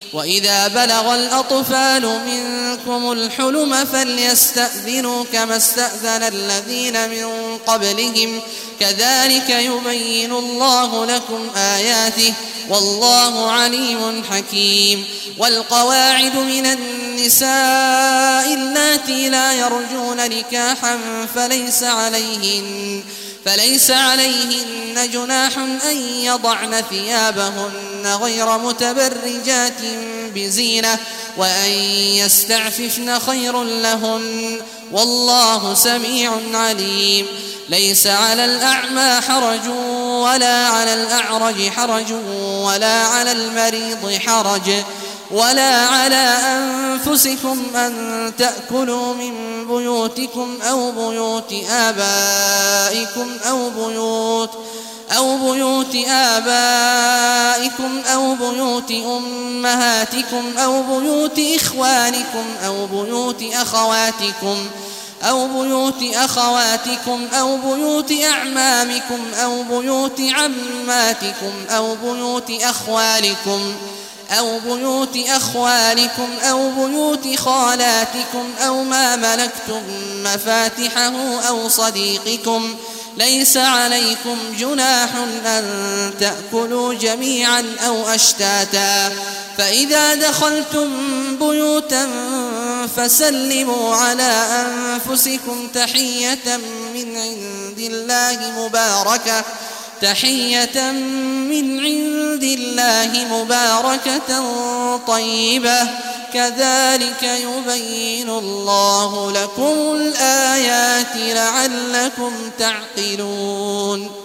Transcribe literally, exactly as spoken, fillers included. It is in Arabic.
وإذا بلغ الأطفال منكم الحلم فليستأذنوا كما استأذن الذين من قبلهم كذلك يبين الله لكم آياته والله عليم حكيم. والقواعد من النساء اللاتي لا يرجون نكاحا فليس عليهن فليس عليهن جناح أن يضعن ثيابهن غير متبرجات بزينة وأن يستعففن خير لهن والله سميع عليم. ليس على الأعمى حرج ولا على الأعرج حرج ولا على المريض حرج ولا على أنفسكم أن تأكلوا من بيوتكم أو بيوت آبائكم أو بيوت أو بيوت آبائكم أو بيوت أمهاتكم أو بيوت إخوانكم أو بيوت أخواتكم أو بيوت أخواتكم أو بيوت أعمامكم أو بيوت عماتكم أو بيوت أخوالكم أو بيوت أخوالكم أو بيوت خالاتكم أو ما ملكتم مفاتحه أو صديقكم ليس عليكم جناح أن تأكلوا جميعا أو أشتاتا فإذا دخلتم بيوتا فسلموا على أنفسكم تحية من عند الله مباركة تحية من عند الله مباركة طيبة كذلك يبين الله لكم الآيات لعلكم تعقلون.